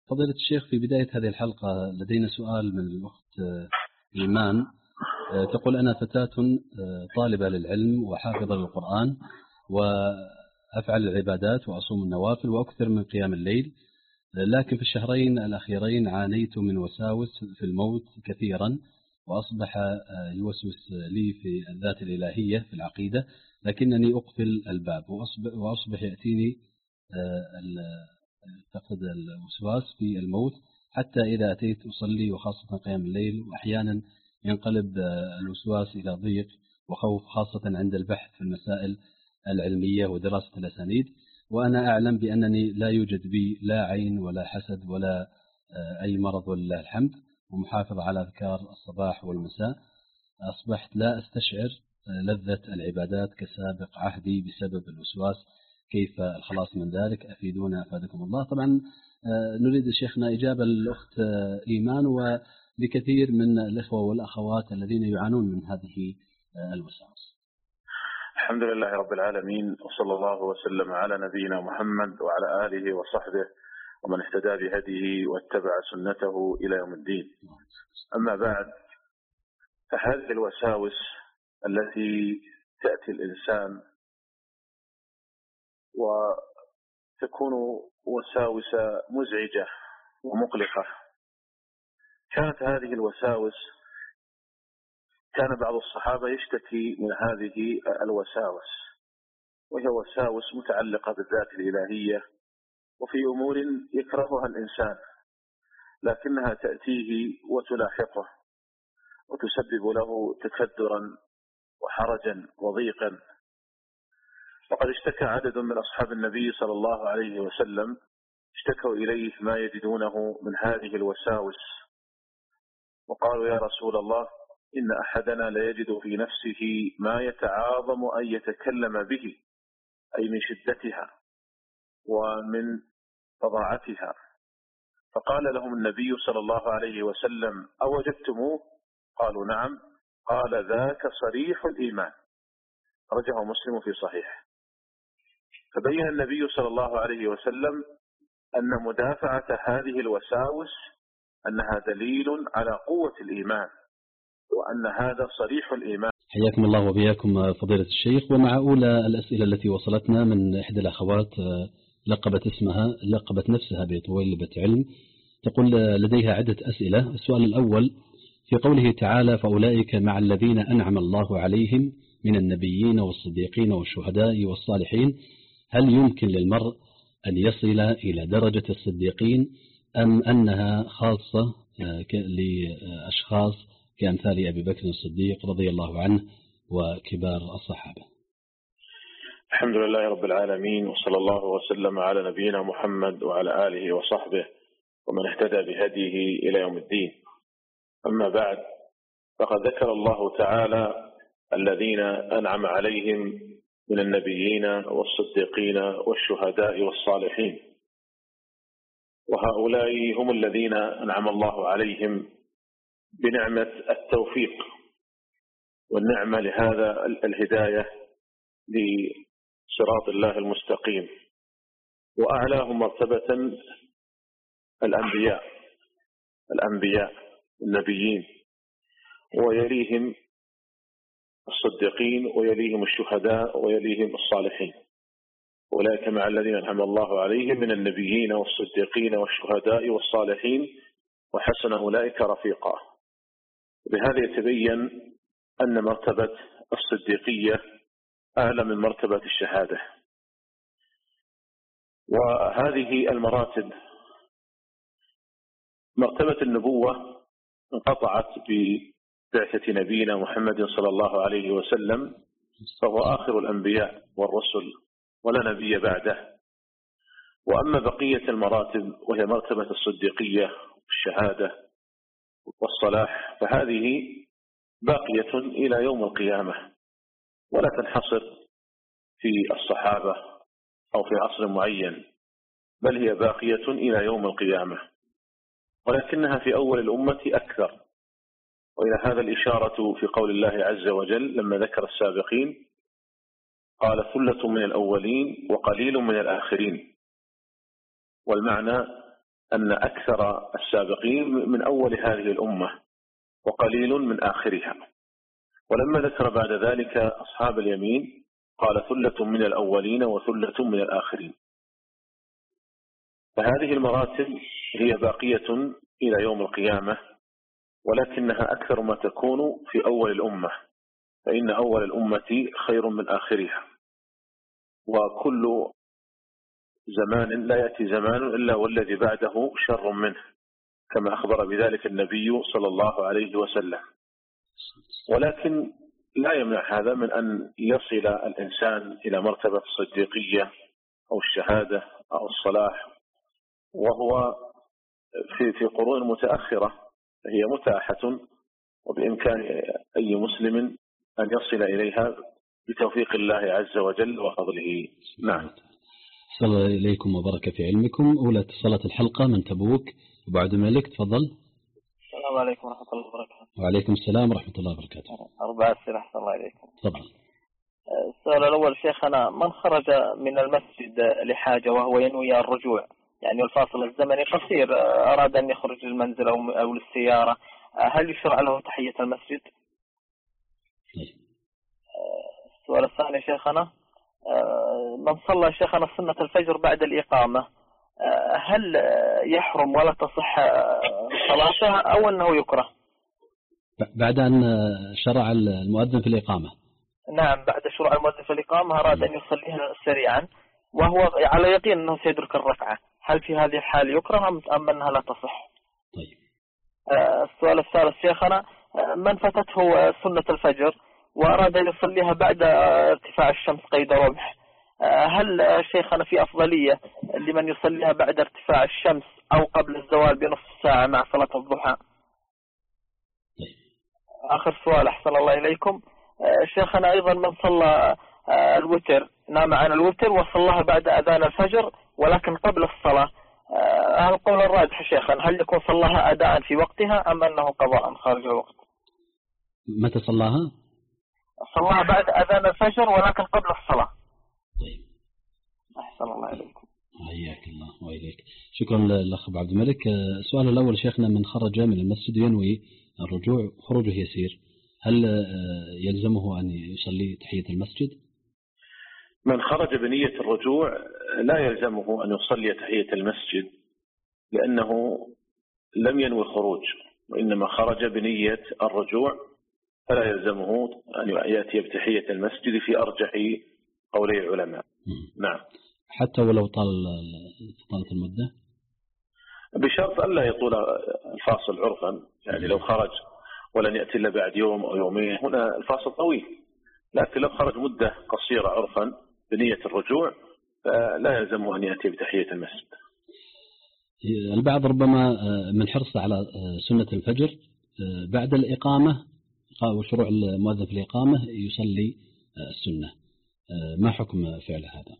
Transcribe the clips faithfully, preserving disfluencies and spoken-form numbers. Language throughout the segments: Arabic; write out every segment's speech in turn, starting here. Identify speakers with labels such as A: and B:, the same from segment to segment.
A: فضيلة الشيخ، في بداية هذه الحلقة لدينا سؤال من الأخت إيمان. تقول: أنا فتاة طالبة للعلم وحافظة للقرآن، وأفعل العبادات وأصوم النوافل وأكثر من قيام الليل، لكن في الشهرين الأخيرين عانيت من وساوس في الموت كثيرا، وأصبح يوسوس لي في الذات الإلهية في العقيدة، لكنني أقفل الباب، وأصبح, وأصبح يأتيني تقصد الوسواس في الموت حتى إذا أتيت أصلي، وخاصة قيام الليل، وأحيانا ينقلب الوسواس إلى ضيق وخوف، خاصة عند البحث في المسائل العلمية ودراسة الأسانيد، وأنا أعلم بأنني لا يوجد بي لا عين ولا حسد ولا أي مرض ولله الحمد، ومحافظ على أذكار الصباح والمساء. أصبحت لا أستشعر لذة العبادات كسابق عهدي بسبب الوسواس، كيف الخلاص من ذلك؟ أفيدونا أفادكم الله. طبعا نريد شيخنا إجابة للأخت إيمان ولكثير من الإخوة والأخوات الذين يعانون من هذه الوساوس.
B: الحمد لله رب العالمين، وصلى الله وسلم على نبينا محمد وعلى آله وصحبه ومن اهتدى بهديه واتبع سنته إلى يوم الدين. أما بعد، فهذه الوساوس التي تأتي الإنسان وتكون وساوس مزعجة ومقلقة، كانت هذه الوساوس كان بعض الصحابة يشتكي من هذه الوساوس، وهي وساوس متعلقة بالذات الإلهية وفي أمور يكرهها الإنسان، لكنها تأتيه وتلاحقه وتسبب له تكدرا وحرجا وضيقا. وقد اشتكى عدد من أصحاب النبي صلى الله عليه وسلم، اشتكوا إليه ما يجدونه من هذه الوساوس، وقالوا: يا رسول الله، إن أحدنا ليجد في نفسه ما يتعاظم أن يتكلم به، أي من شدتها ومن فظاعتها. فقال لهم النبي صلى الله عليه وسلم: أوجدتموه؟ قالوا: نعم. قال: ذاك صريح الإيمان. رجعه مسلم في صحيح. فبين النبي صلى الله عليه وسلم أن مدافعة هذه الوساوس أنها دليل على قوة الإيمان، وأن هذا صريح الإيمان.
A: حياكم الله وبياكم فضيلة الشيخ. ومع أولى الأسئلة التي وصلتنا من إحدى الأخوات لقبت اسمها لقبت نفسها بطويلبة علم، تقول لديها عدة أسئلة. السؤال الأول: في قوله تعالى: فأولئك مع الذين أنعم الله عليهم من النبيين والصديقين والشهداء والصالحين، هل يمكن للمرء أن يصل إلى درجة الصديقين، أم أنها خاصة لأشخاص كأمثال أبي بكر الصديق رضي الله عنه وكبار الصحابة؟
B: الحمد لله رب العالمين، وصلى الله وسلم على نبينا محمد وعلى آله وصحبه ومن اهتدى بهديه إلى يوم الدين. أما بعد، فقد ذكر الله تعالى الذين أنعم عليهم من النبيين والصديقين والشهداء والصالحين، وهؤلاء هم الذين أنعم الله عليهم بنعمة التوفيق والنعمة لهذا الهداية لصراط الله المستقيم. وأعلاهم مرتبة الأنبياء الأنبياء النبيين، ويليهم الصديقين، ويليهم الشهداء، ويليهم الصالحين. أولئك مع الذين أنعم الله عليهم من النبيين والصديقين والشهداء والصالحين وحسن أولئك رفيقا. بهذا يتبين أن مرتبة الصديقية أعلى من مرتبة الشهادة. وهذه المراتب، مرتبة النبوة انقطعت ببعثة نبينا محمد صلى الله عليه وسلم، فهو آخر الأنبياء والرسل ولا نبي بعده. وأما بقية المراتب وهي مرتبة الصديقية والشهادة والصلاح، فهذه باقية إلى يوم القيامة، ولا تنحصر في الصحابة أو في عصر معين، بل هي باقية إلى يوم القيامة، ولكنها في أول الأمة أكثر. وإلى هذا الإشارة في قول الله عز وجل لما ذكر السابقين: قال ثلة من الأولين وقليل من الآخرين. والمعنى أن أكثر السابقين من أول هذه الأمة وقليل من آخرها. ولما ذكر بعد ذلك أصحاب اليمين قال ثلة من الأولين وثلة من الآخرين. فهذه المراتب هي باقية إلى يوم القيامة، ولكنها أكثر ما تكون في أول الأمة، فإن أول الأمة خير من آخرها، وكل زمان لا يأتي زمان إلا والذي بعده شر منه، كما أخبر بذلك النبي صلى الله عليه وسلم. ولكن لا يمنع هذا من أن يصل الإنسان إلى مرتبة الصديقية أو الشهادة أو الصلاح، وهو في في قرون متأخرة هي متاحة، وبإمكان أي مسلم أن يصل إليها بتوفيق الله عز وجل وفضله. نعم.
A: صلى الله إليكم وبارك في علمكم. أولى اتصالات الحلقة من تبوك أبو عبد الملك، تفضل.
C: السلام عليكم ورحمة الله وبركاته.
A: وعليكم السلام ورحمة الله وبركاته.
C: أربعة أسئلة أحسن الله إليكم.
A: تفضل.
C: السؤال الأول شيخنا، من خرج من المسجد لحاجة وهو ينوي الرجوع، يعني الفاصل الزمني قصير، أراد أن يخرج للمنزل أو أو للسيارة، هل يشرع له تحية المسجد؟ السؤال الثاني شيخنا، من صلى شيخنا سنة الفجر بعد الإقامة هل يحرم ولا تصح صلاته أو أنه يكره؟
A: بعد أن شرع المؤذن في الإقامة.
C: نعم، بعد شروع المؤذن في الإقامة أراد أن يصليها سريعا وهو على يقين أنه سيدرك الركعة، هل في هذه الحال يكره أم أنها لا تصح؟
A: طيب.
C: السؤال الثالث شيخنا، من فتته سنة الفجر وأراد أن يصليها بعد ارتفاع الشمس قيد رمح، هل شيخنا في أفضلية لمن يصليها بعد ارتفاع الشمس أو قبل الزوال بنصف ساعة مع صلاة الضحى؟ آخر سؤال أحسن الله إليكم شيخنا، أيضا من صلى الوتر نام عن الوتر وصلىها بعد أذان الفجر ولكن قبل الصلاة، هل القول الراجح شيخنا هل يكون صلاها أداء في وقتها أم أنه قضاء خارج الوقت؟
A: متى صلاها؟
C: صلاها بعد أذان الفجر ولكن قبل الصلاة.
A: طيب.
C: أحسن الله إليكم.
A: حياك الله وإليك. شكرا للأخ عبد الملك. السؤال الأول شيخنا، من خرج من المسجد ينوي الرجوع خروجه يسير، هل يلزمه أن يصلي تحية المسجد؟
B: من خرج بنية الرجوع لا يلزمه أن يصلي تحية المسجد، لأنه لم ينوي الخروج وإنما خرج بنية الرجوع، فلا يلزمه أن يأتي بتحية المسجد في أرجح قولي العلماء. نعم.
A: حتى ولو طال طالت المدة؟
B: بشرط ألا يطول الفاصل عرفا، يعني لو خرج ولن يأتي إلا بعد يوم أو يومين هنا الفاصل طويل، لكن لو خرج مدة قصيرة عرفا بنية الرجوع لا يلزمه أن يأتي بتحية المسجد.
A: البعض ربما من حرصه على سنة الفجر بعد الإقامة وشروع المؤذن في الإقامة يصلي السنة، ما حكم فعل هذا؟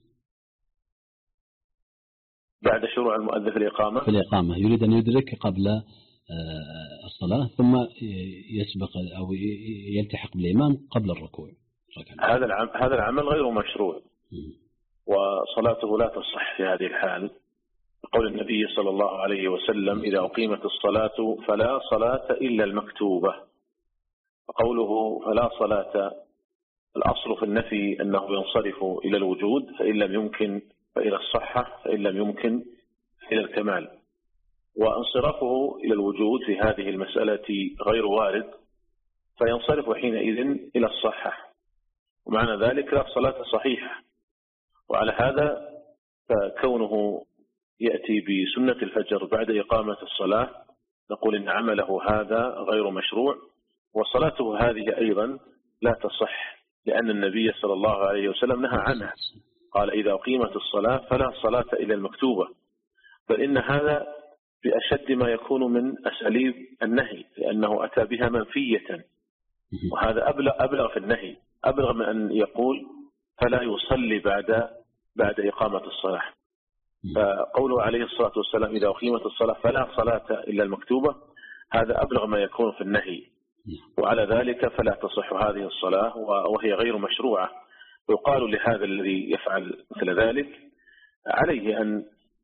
B: بعد شروع المؤذن في الإقامة
A: في الإقامة يريد أن يدرك قبل الصلاة ثم يسبق أو يلتحق بالإمام قبل الركوع.
B: هذا العمل هذا العمل غير مشروع، وصلاته لا تصح في هذه الحال، قول النبي صلى الله عليه وسلم: إذا أقيمت الصلاة فلا صلاة إلا المكتوبة. وقوله فلا صلاة الأصل في النفي أنه ينصرف إلى الوجود، فإن لم يمكن فإلى الصحة، فإن لم يمكن إلى الكمال. وانصرافه إلى الوجود في هذه المسألة غير وارد، فينصرف حينئذ إلى الصحة، ومعنى ذلك لا صلاة صحيحة. وعلى هذا فكونه يأتي بسنة الفجر بعد إقامة الصلاة نقول إن عمله هذا غير مشروع، وصلاته هذه أيضا لا تصح، لأن النبي صلى الله عليه وسلم نهى عنها، قال: إذا أقيمت الصلاة فلا صلاة إلا المكتوبة. بل إن هذا بأشد ما يكون من أساليب النهي، لأنه أتى بها منفية، وهذا أبلغ, أبلغ في النهي، أبلغ من أن يقول فلا يصلي بعد بعد إقامة الصلاة. فقوله عليه الصلاة والسلام: إذا أقيمت الصلاة فلا صلاة إلا المكتوبة، هذا أبلغ ما يكون في النهي، وعلى ذلك فلا تصح هذه الصلاة وهي غير مشروعة. ويقال لهذا الذي يفعل مثل ذلك عليه أن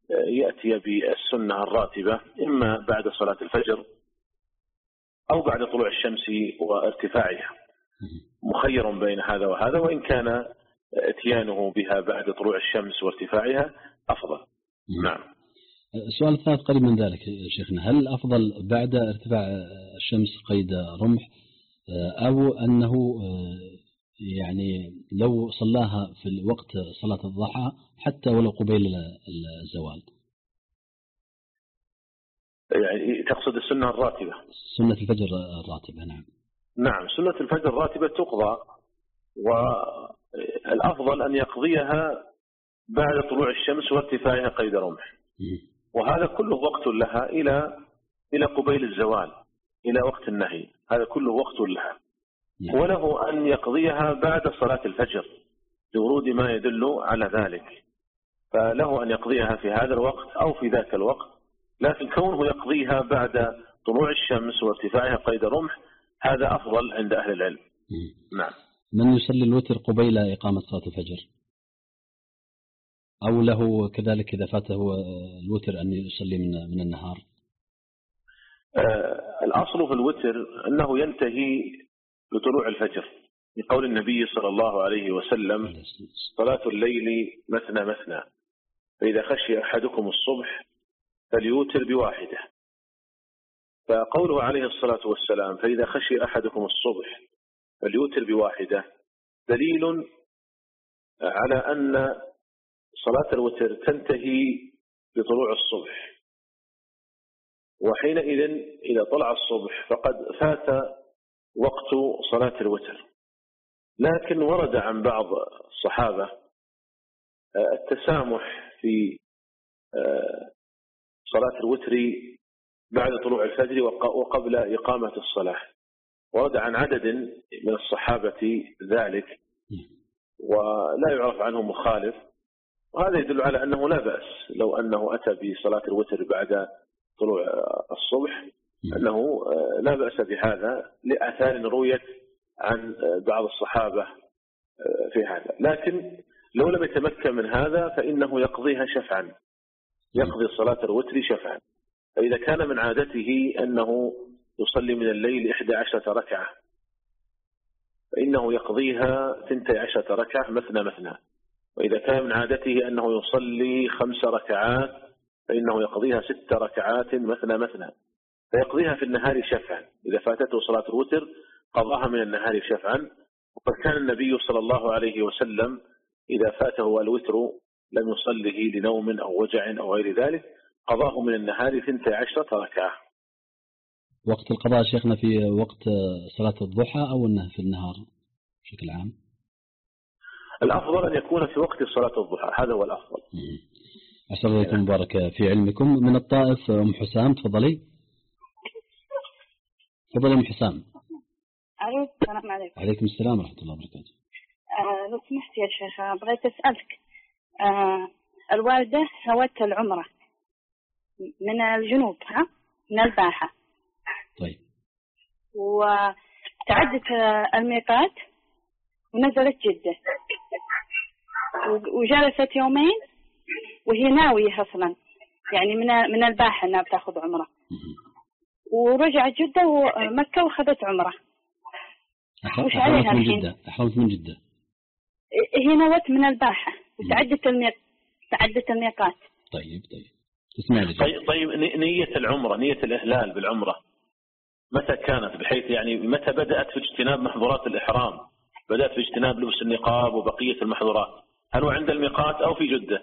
B: يأتي بالسنة الراتبة إما بعد صلاة الفجر أو بعد طلوع الشمس وارتفاعها، مخير بين هذا وهذا، وإن كان اتيانه بها بعد طلوع الشمس وارتفاعها أفضل. نعم.
A: السؤال الثالث قريب من ذلك شيخنا، هل الأفضل بعد ارتفاع الشمس قيد رمح أو أنه يعني لو صلاها في وقت صلاة الضحى حتى ولو قبيل الزوال؟
B: يعني تقصد السنة الراتبة؟
A: سنة الفجر الراتبة. نعم.
B: نعم، سنة الفجر الراتبة تقضى، والأفضل أن يقضيها بعد طلوع الشمس وارتفاعها قيد رمح، وهذا كله وقت لها إلى إلى قبيل الزوال، إلى وقت النهي، هذا كله وقت لها. وله أن يقضيها بعد صلاة الفجر لورود ما يدل على ذلك، فله أن يقضيها في هذا الوقت أو في ذاك الوقت، لكن كونه يقضيها بعد طلوع الشمس وارتفاعها قيد رمح هذا أفضل عند أهل العلم. نعم.
A: من يصلي الوتر قبيل إقامة صلاة الفجر أو له كذلك إذا فاته الوتر أن يصلي من من النهار؟
B: آه الأصل في الوتر أنه ينتهي بطلوع الفجر، لقول النبي صلى الله عليه وسلم: صلاة الليل مثنى مثنى، فإذا خشي أحدكم الصبح فليوتر بواحدة. فقوله عليه الصلاة والسلام فإذا خشي أحدكم الصبح فليوتر بواحدة دليل على أن صلاة الوتر تنتهي بطلوع الصبح، وحينئذ إذا طلع الصبح فقد فات وقت صلاة الوتر. لكن ورد عن بعض الصحابة التسامح في صلاة الوتر بعد طلوع الفجر وقبل إقامة الصلاة، ورد عن عدد من الصحابة ذلك ولا يعرف عنه مخالف، وهذا يدل على أنه لا بأس لو أنه أتى بصلاة الوتر بعد طلوع الصبح، أنه لا بأس بهذا لآثار رويت عن بعض الصحابة في هذا. لكن لو لم يتمكن من هذا فإنه يقضيها شفعا، يقضي صلاة الوتر شفعا. فإذا كان من عادته أنه يصلي من الليل إحدى عشرة ركعة فإنه يقضيها ثنتي عشرة ركعة مثنى مثنى، وإذا كان من عادته أنه يصلي خمس ركعات فإنه يقضيها ست ركعات مثنى مثنى، فيقضيها في النهار شفعا. إذا فاتته صلاة الوتر قضاها من النهار شفعا، وقد كان النبي صلى الله عليه وسلم إذا فاته الوتر لم يصله لنوم أو وجع أو غير ذلك قضاه من النهار ثنتي عشرة ركعة.
A: وقت القضاء شيخنا في وقت صلاة الضحى أو أنه في النهار بشكل عام؟
B: الأفضل أن يكون في وقت صلاة الضحى، هذا هو الأفضل.
A: أسأل الله مبارك في علمكم. من الطائف أم حسام، تفضلي. تفضلي أم حسام.
D: ألو، السلام عليكم.
A: عليكم السلام ورحمة الله وبركاته.
D: آه لو سمحت يا شيخ بغيت أسألك، آه الوالدة سوت العمرة من الجنوب، ها من الباحة.
A: طيب.
D: وتعدت الميقات ونزلت جدة وجلست يومين وهي ناوية أصلا يعني من من الباحة أنها بتاخذ عمرة، ورجعت جدة ومكة وخذت عمرة. وش عليها
A: من جدة؟ أحرمت من جدة.
D: هي نوت من الباحة وتعدت الميق تعدت الميقات.
A: طيب طيب اسمع لي.
B: طيب طيب نية العمرة، نية الإهلال بالعمرة متى كانت؟ بحيث يعني متى بدأت في اجتناب محظورات الإحرام؟ بدأت في اجتناب لبس النقاب وبقية المحظورات، هل هو عند الميقات أو في جدة؟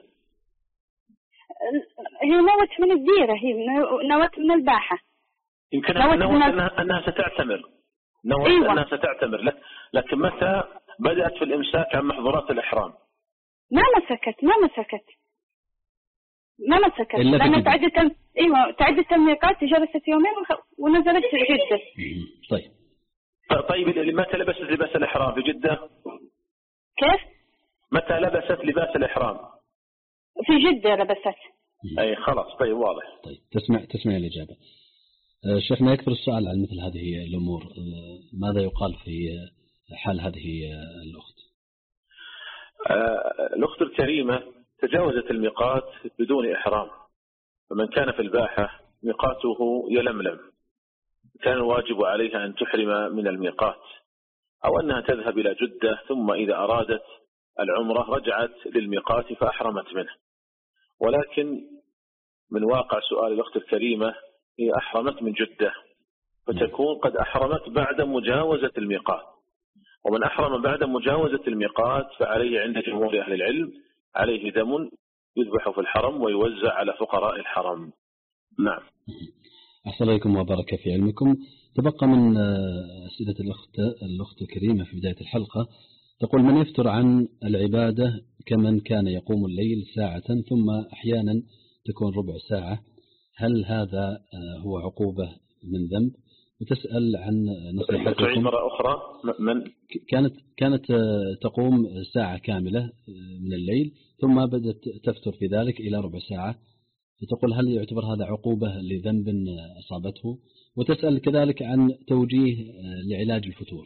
D: هي نوت من الديرة، هي نوت من الباحة.
B: يمكن نوت, نوت أنها, أنها ستعتمر، نوت أيوة. أنها تعتمر، لكن متى بدأت في الإمساك عن محظورات الإحرام؟
D: ما مسكت ما مسكت ما مسكت لأن تعدت ال... ايوه تعدت الميقات، جلست يومين ونزلت في جدة.
A: طيب
B: طيب متى لبست لباس الإحرام في جدة؟
D: كيف؟
B: متى لبست لباس الإحرام؟
D: في جدة لبست.
B: اي خلاص. طيب واضح.
A: طيب تسمع تسمع الإجابة. شيخنا يكثر السؤال عن مثل هذه الأمور، ماذا يقال في حال هذه الأخت؟
B: الأخت الكريمة تجاوزت الميقات بدون إحرام، فمن كان في الباحة ميقاته يلملم كان الواجب عليها أن تحرم من الميقات، أو أنها تذهب إلى جدة ثم إذا أرادت العمرة رجعت للميقات فأحرمت منه. ولكن من واقع سؤال الأخت الكريمة هي أحرمت من جدة، فتكون قد أحرمت بعد مجاوزة الميقات، ومن أحرم بعد مجاوزة الميقات فعليه عند جمهور أهل العلم عليه دم يذبح في الحرم ويوزع على فقراء الحرم. نعم.
A: أحسن إليكم وبارك في علمكم. تبقى من أسئلة الأخت الأخت الكريمة في بداية الحلقة، تقول: من يفتر عن العبادة كمن كان يقوم الليل ساعة ثم أحيانا تكون ربع ساعة، هل هذا هو عقوبة من ذنب؟ وتسأل عن نصيحتكم.
B: مرة أخرى، من
A: كانت كانت تقوم ساعة كاملة من الليل ثم بدأت تفتر في ذلك إلى ربع ساعة، فتقول هل يعتبر هذا عقوبة لذنب أصابته؟ وتسأل كذلك عن توجيه لعلاج الفتور.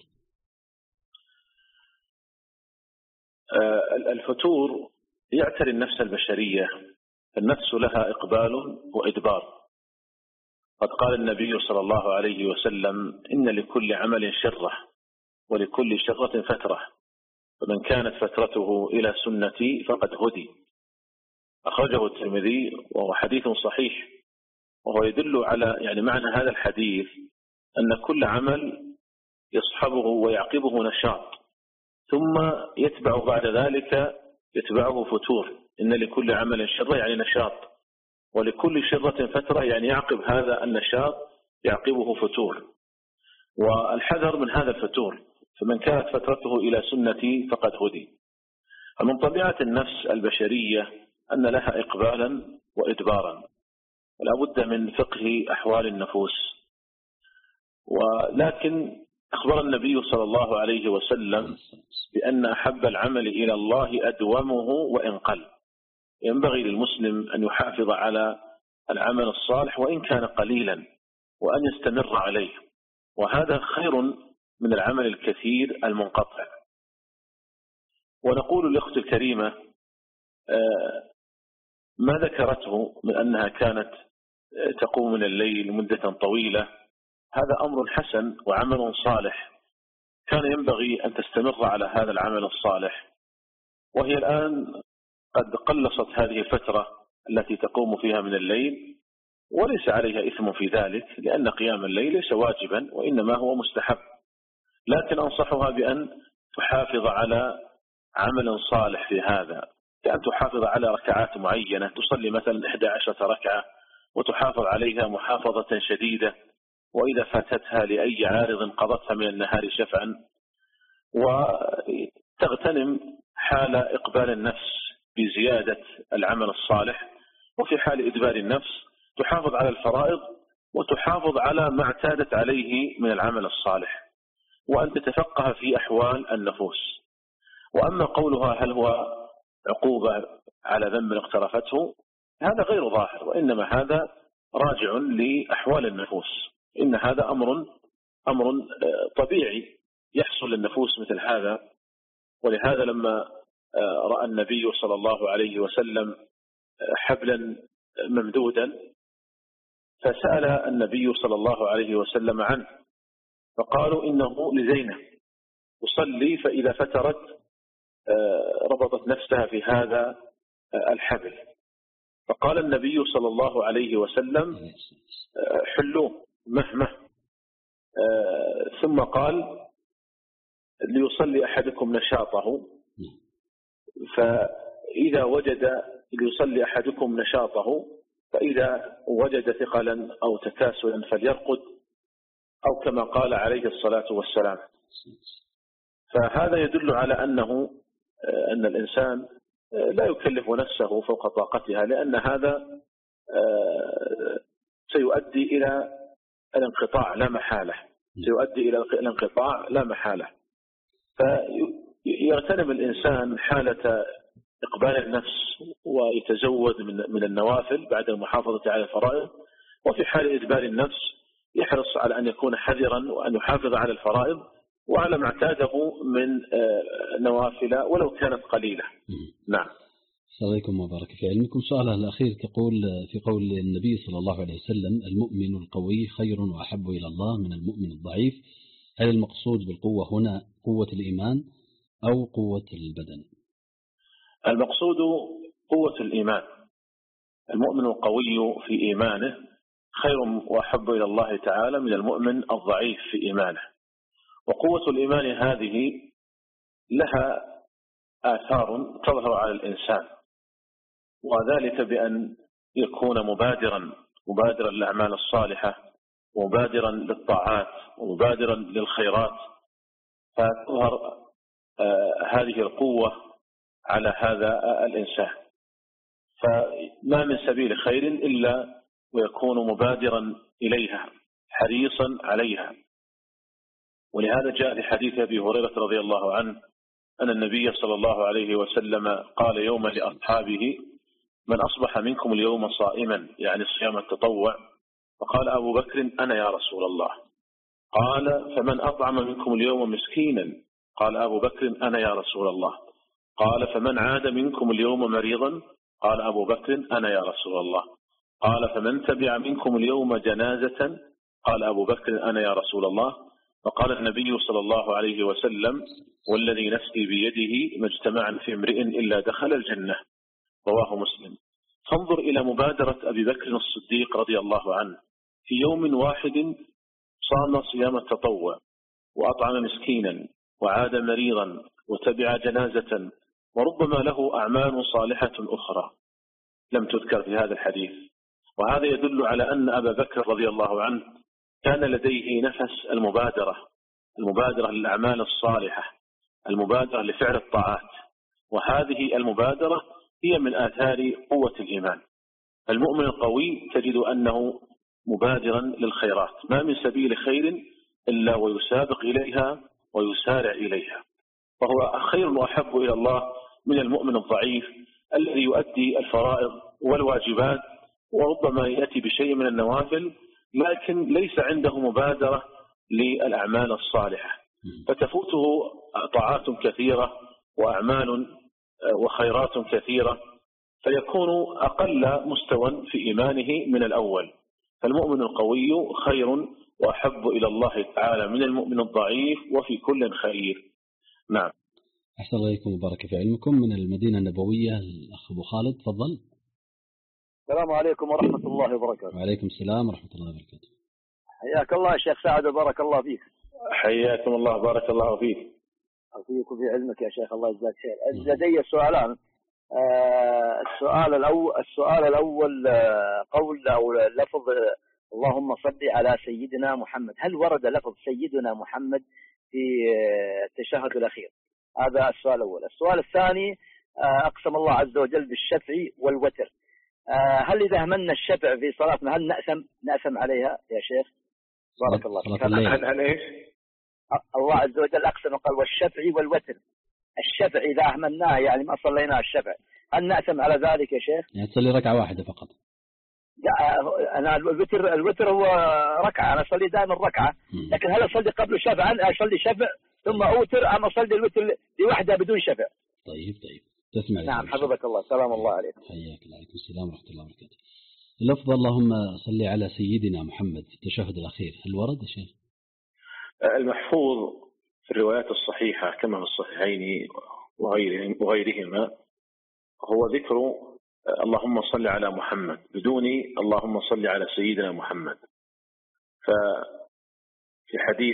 B: الفتور يعتري النفس البشرية، النفس لها إقبال وإدبار. قد قال النبي صلى الله عليه وسلم: إن لكل عمل شرة ولكل شرة فترة، فمن كانت فترته إلى سنتي فقد هدي. أخرجه الترمذي وهو حديث صحيح، وهو يدل على يعني معنى هذا الحديث أن كل عمل يصحبه ويعقبه نشاط، ثم يتبع بعد ذلك يتبعه فتور. إن لكل عمل شرة يعني نشاط، ولكل شرة فترة يعني يعقب هذا النشاط يعقبه فتور. والحذر من هذا الفتور، فمن كانت فترته إلى سنتي فقد هدي. فمن طبيعة النفس البشرية أن لها إقبالا وإدبارا، ولا بد من فقه أحوال النفوس. ولكن أخبر النبي صلى الله عليه وسلم بأن أحب العمل إلى الله أدومه وإن قل. ينبغي للمسلم أن يحافظ على العمل الصالح وإن كان قليلا، وأن يستمر عليه، وهذا خير من العمل الكثير المنقطع. ونقول للأخت الكريمة ما ذكرته من أنها كانت تقوم من الليل مدة طويلة، هذا أمر حسن وعمل صالح، كان ينبغي أن تستمر على هذا العمل الصالح. وهي الآن قد قلصت هذه الفترة التي تقوم فيها من الليل، وليس عليها إثم في ذلك، لأن قيام الليل ليس واجبا وإنما هو مستحب. لكن أنصحها بأن تحافظ على عمل صالح في هذا، كأن تحافظ على ركعات معينة، تصلي مثلا إحدى عشرة ركعة وتحافظ عليها محافظة شديدة، وإذا فاتتها لأي عارض قضتها من النهار شفعا، وتغتنم حال إقبال النفس بزيادة العمل الصالح، وفي حال إدبار النفس تحافظ على الفرائض وتحافظ على ما اعتادت عليه من العمل الصالح، وأن تتفقه في أحوال النفوس. وأما قولها هل هو عقوبة على ذنب اقترفته، هذا غير ظاهر، وإنما هذا راجع لأحوال النفوس. إن هذا أمر أمر طبيعي يحصل للنفوس مثل هذا. ولهذا لما رأى النبي صلى الله عليه وسلم حبلا ممدودا فسأل النبي صلى الله عليه وسلم عنه، فقالوا إنه لزينب تصلي فإذا فترت ربطت نفسها في هذا الحبل، فقال النبي صلى الله عليه وسلم حلوه مهمه، ثم قال ليصلي أحدكم نشاطه، فإذا وجد ليصلي أحدكم نشاطه فإذا وجد ثقلا أو تكاسلا فليرقد، أو كما قال عليه الصلاة والسلام. فهذا يدل على أنه أن الإنسان لا يكلف نفسه فوق طاقتها، لأن هذا سيؤدي إلى الانقطاع لا محالة، سيؤدي إلى الانقطاع لا محالة. فيغتنم الإنسان حالة إقبال النفس ويتزود من النوافل بعد المحافظة على الفرائض، وفي حال إدبار النفس يحرص على أن يكون حذرا وأن يحافظ على الفرائض وعلى ما اعتاده من نوافل ولو كانت قليلة. نعم.
A: السلام عليكم وبارك في علمكم. سؤالها الأخير تقول في قول النبي صلى الله عليه وسلم المؤمن القوي خير وأحب إلى الله من المؤمن الضعيف، هل المقصود بالقوة هنا قوة الإيمان أو قوة البدن؟
B: المقصود قوة الإيمان. المؤمن القوي في إيمانه خير وأحب إلى الله تعالى من المؤمن الضعيف في إيمانه. وقوة الإيمان هذه لها آثار تظهر على الإنسان، وذلك بأن يكون مبادرا مبادرا للأعمال الصالحة، ومبادرا للطاعات، ومبادرا للخيرات، فتظهر آه هذه القوة على هذا الإنسان. فما من سبيل خير إلا ويكون مبادرا إليها حريصا عليها. ولهذا جاء في حديث أبي هريرة رضي الله عنه أن النبي صلى الله عليه وسلم قال يوما لأصحابه من أصبح منكم اليوم صائما، يعني صيام التطوع، فقال أبو بكر أنا يا رسول الله. قال فمن أطعم منكم اليوم مسكينا، قال أبو بكر أنا يا رسول الله. قال فمن عاد منكم اليوم مريضا، قال أبو بكر أنا يا رسول الله. قال فمن تبع منكم اليوم جنازة، قال أبو بكر أنا يا رسول الله. فقال النبي صلى الله عليه وسلم والذي نفسي بيده ما اجتمعا في امرئ إلا دخل الجنة، رواه مسلم. فانظر إلى مبادرة أبي بكر الصديق رضي الله عنه، في يوم واحد صام صيام التطوع، وأطعم مسكينا، وعاد مريضا، وتبع جنازة، وربما له أعمال صالحة أخرى لم تذكر في هذا الحديث. وهذا يدل على أن أبا بكر رضي الله عنه كان لديه نفس المبادرة المبادرة للأعمال الصالحة، المبادرة لفعل الطاعات، وهذه المبادرة هي من آثار قوة الإيمان. المؤمن القوي تجد أنه مبادرا للخيرات، ما من سبيل خير إلا ويسابق إليها ويسارع إليها، فهو خير وأحب إلى الله من المؤمن الضعيف الذي يؤدي الفرائض والواجبات، وربما يأتي بشيء من النوافل لكن ليس عنده مبادرة للأعمال الصالحة، فتفوته طاعات كثيرة وأعمال وخيرات كثيرة، فيكون أقل مستوى في إيمانه من الأول. فالمؤمن القوي خير وأحب إلى الله تعالى من المؤمن الضعيف، وفي كل خير. نعم.
A: أحسن الله إليكم وبارك في علمكم. من المدينة النبوية الأخ أبو خالد، تفضل.
E: السلام عليكم ورحمة الله وبركاته.
A: وعليكم السلام ورحمة الله وبركاته.
E: حياك الله شيخ سعد وبارك الله فيك.
B: حياكم الله بارك الله فيك.
E: أفيكم في علمك يا شيخ، الله يجزاك خير. لدي سؤالان. آه السؤال الأول السؤال الأول آه قول أو لفظ آه اللهم صل على سيدنا محمد، هل ورد لفظ سيدنا محمد في آه التشهد الأخير؟ هذا السؤال الأول. السؤال الثاني آه أقسم الله عز وجل بالشفع والوتر، آه هل إذا همنا الشفع في صلاتنا هل نأثم نأثم عليها يا شيخ؟ بارك الله فيك.
B: عن ايش؟
E: الله عز وجل أقسم قال والشفع والوتر، الشفع إذا أهملناه يعني ما صلينا الشفع هل نأثم على ذلك يا شيخ؟
A: يعني تصلي ركعة واحدة فقط؟
E: لا أنا الوتر الوتر هو ركعة، أنا أصلي دائما ركعة، لكن هل أصلي قبل الشفع أصلي شفع ثم أوتر أم أصلي الوتر لوحدة بدون شفع؟
A: طيب طيب تسمع.
E: نعم حفظك الله. سلام الله عليكم.
A: حياك الله. عليكم السلام ورحمة الله وبركاته. اللفظ اللهم صل على سيدنا محمد في التشهد الأخير هل ورد يا شيخ؟
B: المحفوظ في الروايات الصحيحة كما في الصحيحين وغيرهما هو ذكر اللهم صل على محمد بدون اللهم صل على سيدنا محمد. ففي حديث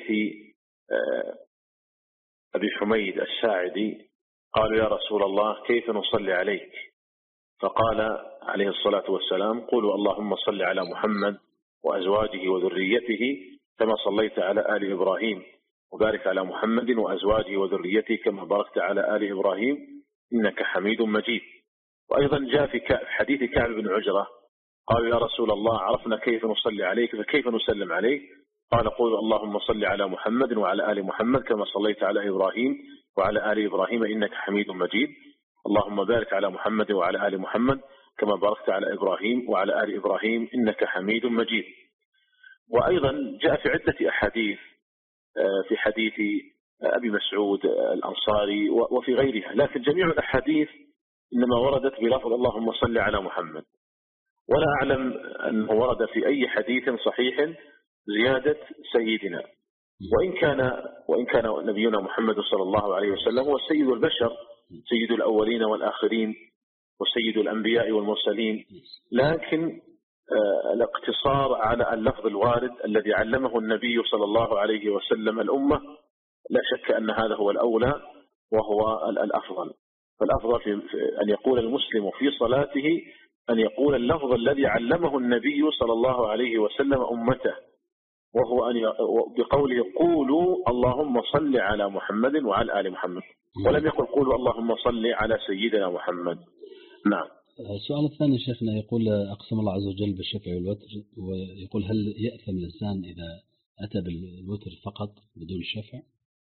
B: أبي حميد الساعدي قالوا يا رسول الله كيف نصلي عليك؟ فقال عليه الصلاة والسلام قولوا اللهم صل على محمد وأزواجه وذريته كما صليت على آل إبراهيم، وبارك على محمد وأزواجه وذريته كما باركت على آل إبراهيم إنك حميد مجيد. وأيضا جاء في حديث كعب بن عجرة قالوا يا رسول الله عرفنا كيف نصلي عليك فكيف نسلم عليك؟ قال قولوا اللهم صل على محمد وعلى آل محمد كما صليت على إبراهيم وعلى آل إبراهيم إنك حميد مجيد، اللهم بارك على محمد وعلى آل محمد كما باركت على إبراهيم وعلى آل إبراهيم إنك حميد مجيد. وأيضا جاء في عدة أحاديث في حديث أبي مسعود الأنصاري وفي غيرها، لكن جميع الأحاديث إنما وردت بلفظ اللهم صل على محمد، ولا أعلم أنه ورد في أي حديث صحيح زيادة سيدنا، وإن كان وإن كان نبينا محمد صلى الله عليه وسلم هو سيد البشر، سيد الأولين والآخرين وسيد الأنبياء والمرسلين، لكن الاقتصار على اللفظ الوارد الذي علمه النبي صلى الله عليه وسلم الأمة لا شك أن هذا هو الأولى وهو الأفضل. فالأفضل في أن يقول المسلم في صلاته أن يقول اللفظ الذي علمه النبي صلى الله عليه وسلم أمته، وهو أن بقوله قولوا اللهم صل على محمد وعلى آل محمد، ولم يقل قولوا اللهم صل على سيدنا محمد. نعم.
A: السؤال الثاني شيخنا يقول أقسم الله عز وجل بالشفع والوتر، ويقول هل يأثم الإنسان إذا أتى بالوتر فقط بدون الشفع؟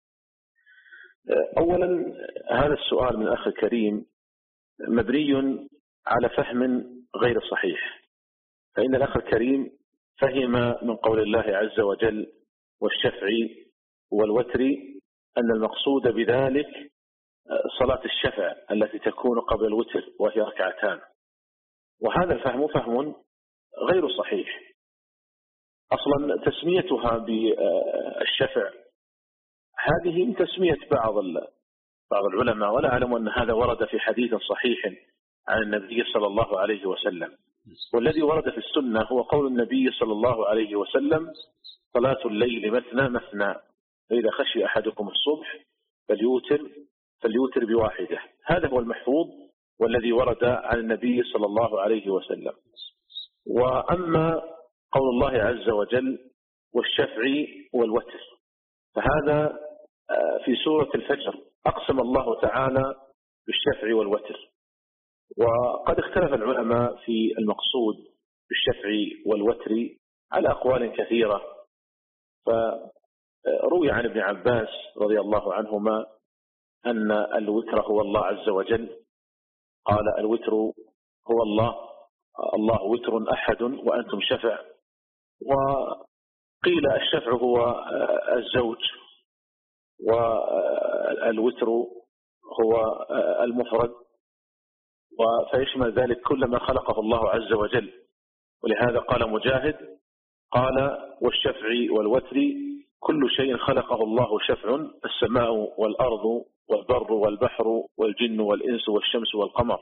B: أولا هذا السؤال من أخ الكريم مبني على فهم غير صحيح، فإن الأخ الكريم فهم من قول الله عز وجل والشفع والوتر أن المقصود بذلك صلاة الشفع التي تكون قبل الوتر وهي ركعتان، وهذا الفهم فهم غير صحيح. أصلا تسميتها بالشفع هذه من تسمية بعض بعض العلماء، ولا أعلم أن هذا ورد في حديث صحيح عن النبي صلى الله عليه وسلم، والذي ورد في السنة هو قول النبي صلى الله عليه وسلم صلاة الليل مثنى مثنى، فإذا خشي أحدكم الصبح فليوتر فليوتر بواحدة. هذا هو المحفوظ والذي ورد عن النبي صلى الله عليه وسلم. وأما قول الله عز وجل والشفع والوتر فهذا في سورة الفجر أقسم الله تعالى بالشفع والوتر، وقد اختلف العلماء في المقصود بالشفع والوتر على أقوال كثيرة. فروي عن ابن عباس رضي الله عنهما أن الوتر هو الله عز وجل، قال الوتر هو الله، الله وتر أحد وأنتم شفع. وقيل الشفع هو الزوج، والوتر هو المفرد، فيشمل ذلك كل ما خلقه الله عز وجل. ولهذا قال مجاهد قال والشفع والوتر كل شيء خلقه الله شفع، السماء والأرض والبر والبحر والجن والإنس والشمس والقمر.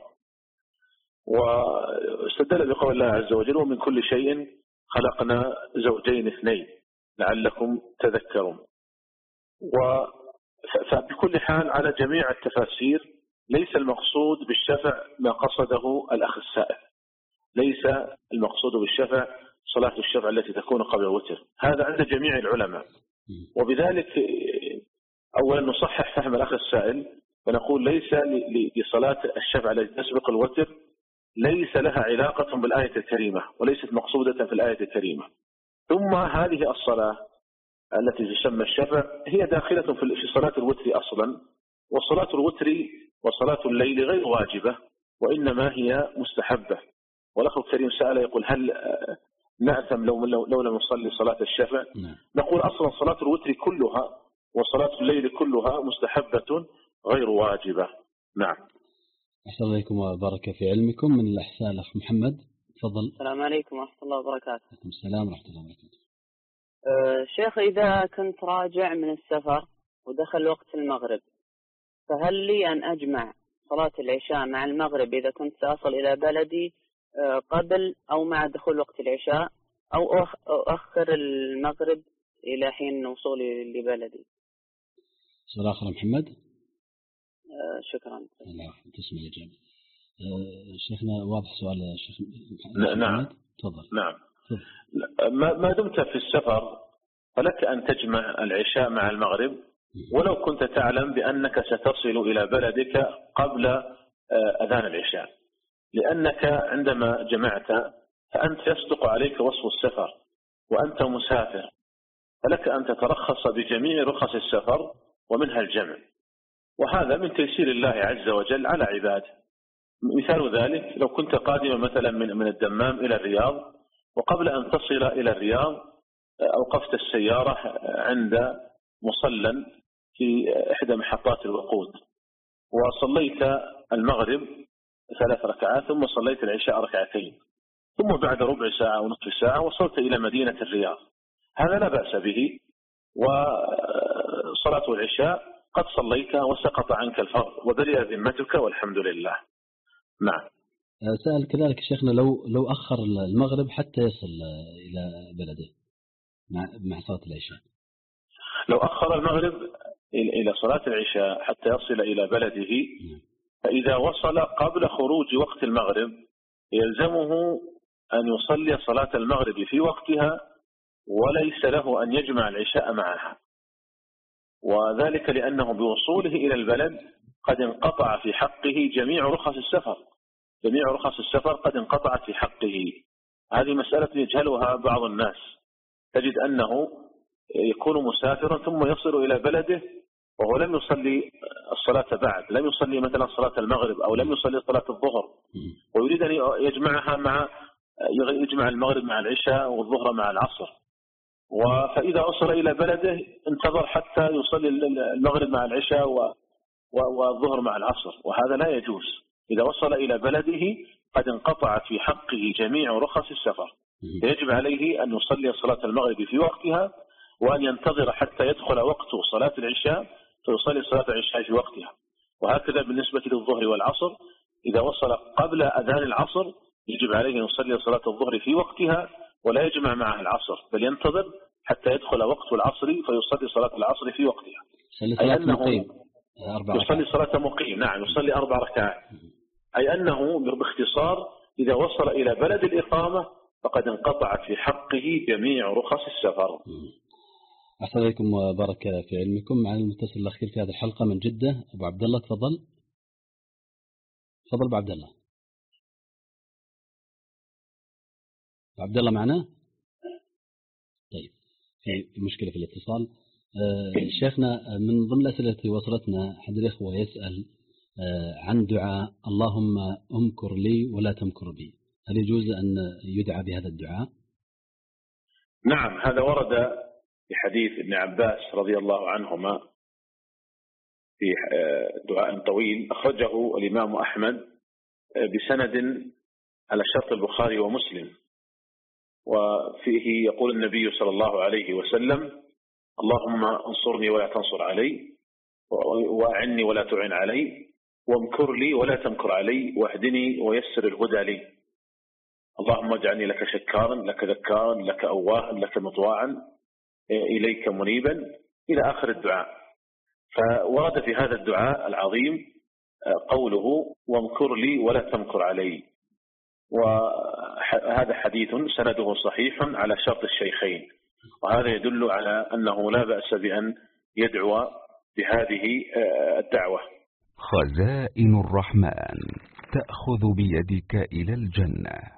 B: واستدل بقول الله عز وجل ومن كل شيء خلقنا زوجين اثنين لعلكم تذكرون. فبكل حال على جميع التفاسير ليس المقصود بالشفع ما قصده الأخ السائل، ليس المقصود بالشفع صلاة الشفع التي تكون قبل الوتر، هذا عند جميع العلماء. وبذلك أولا نصحح فهم الأخ السائل ونقول ليس لصلاة الشفع التي تسبق الوتر ليس لها علاقة بالآية الكريمة وليست مقصودة في الآية الكريمة. ثم هذه الصلاة التي تسمى الشفع هي داخلة في صلاة الوتر أصلا، وصلاة الوتر وصلاة الليل غير واجبة وإنما هي مستحبة. والأخ الكريم سأل يقول هل نأثم لو, لو, لو لم نصلي صلاة الشفع؟ نقول أصلا صلاة الوتر كلها وصلاة الليل كلها مستحبة غير واجبة. نعم.
A: أحسن عليكم وبارك في علمكم. من الأحساء الأخ محمد تفضل.
F: السلام عليكم ورحمة الله وبركاته.
A: عليكم السلام ورحمة الله وبركاته.
F: أه شيخ، إذا كنت راجع من السفر ودخل وقت المغرب فهل لي أن أجمع صلاة العشاء مع المغرب إذا كنت سأصل إلى بلدي أه قبل أو مع دخول وقت العشاء، أو أؤخر المغرب إلى حين وصولي لبلدي؟
A: سؤال آخر محمد.
F: أه شكرا.
A: الله تسمع الإجابة. أه شيخنا واضح سؤال الشيخ
B: نعم.
A: تفضل.
B: نعم. ما دمت في السفر فلك أن تجمع العشاء مع المغرب ولو كنت تعلم بأنك ستصل إلى بلدك قبل أذان العشاء، لأنك عندما جمعت فأنت يصدق عليك وصف السفر وأنت مسافر، فلك أن تترخص بجميع رخص السفر ومنها الجمع، وهذا من تيسير الله عز وجل على عباده. مثال ذلك لو كنت قادما مثلا من من الدمام إلى الرياض، وقبل أن تصل إلى الرياض أوقفت السيارة عند مصلى في إحدى محطات الوقود وصليت المغرب ثلاث ركعات ثم صليت العشاء ركعتين، ثم بعد ربع ساعة أو نصف ساعة وصلت إلى مدينة الرياض، هذا لا بأس به، وصلاة العشاء قد صليتها وسقط عنك الفرض وبرئ ذمتك والحمد لله. نعم.
A: سأل كذلك شيخنا لو لو أخر المغرب حتى يصل إلى بلده مع مع صلاة العشاء.
B: لو أخر المغرب إلى صلاة العشاء حتى يصل إلى بلده، فإذا وصل قبل خروج وقت المغرب يلزمه أن يصلي صلاة المغرب في وقتها، وليس له أن يجمع العشاء معها، وذلك لأنه بوصوله إلى البلد قد انقطع في حقه جميع رخص السفر، جميع رخص السفر قد انقطعت في حقه. هذه مسألة يجهلها بعض الناس، تجد أنه يكون مسافرا ثم يصل إلى بلده وهو لم يصلي الصلاة بعد، لم يصلي مثلا صلاة المغرب أو لم يصلي صلاة الظهر، ويريد أن يجمعها مع يجمع المغرب مع العشاء والظهر مع العصر، فإذا وصل إلى بلده انتظر حتى يصلي المغرب مع العشاء والظهر مع العصر، وهذا لا يجوز. إذا وصل إلى بلده قد انقطعت في حقه جميع رخص السفر، فيجب عليه أن يصلي صلاة المغرب في وقتها، وأن ينتظر حتى يدخل وقت صلاة العشاء فيصلي صلاة العشاء في وقتها. وهكذا بالنسبة للظهر والعصر، إذا وصل قبل أذان العصر يجب عليه أن يصلي صلاة الظهر في وقتها ولا يجمع معها العصر، بل ينتظر حتى يدخل وقت العصر فيصلي صلاة العصر في وقتها.
A: أي أنه
B: يصلي صلاة مقيم، نعم يصلي أربع ركعات. أي أنه باختصار إذا وصل إلى بلد الإقامة فقد انقطعت في حقه جميع رخص السفر.
A: أحسن عليكم وبارك في علمكم. معنا المتصل الأخير في هذه الحلقة من جدة، أبو عبد الله، تفضل. تفضل أبو عبد الله. أبو عبد الله معنا؟ طيب، في مشكلة في الاتصال. آه شيخنا، من ضمن الأسئلة التي وصلتنا أحد الإخوة يسأل آه عن دعاء اللهم أمكر لي ولا تمكر بي، هل يجوز أن يدعى بهذا الدعاء؟
B: نعم، هذا ورد في حديث ابن عباس رضي الله عنهما في دعاء طويل أخرجه الإمام أحمد بسند على شرط البخاري ومسلم، وفيه يقول النبي صلى الله عليه وسلم: اللهم انصرني ولا تنصر علي، وأعني ولا تعن علي، وامكر لي ولا تمكر علي، واهدني ويسر الهدى لي، اللهم اجعلني لك شكارا لك ذكارا لك أواها لك مطواعا إليك منيبا، إلى آخر الدعاء. فورد في هذا الدعاء العظيم قوله وامكر لي ولا تمكر علي، وهذا حديث سنده صحيح على شرط الشيخين، وهذا يدل على أنه لا بأس بأن يدعو بهذه الدعوة.
G: خزائن الرحمن تأخذ بيدك إلى الجنة.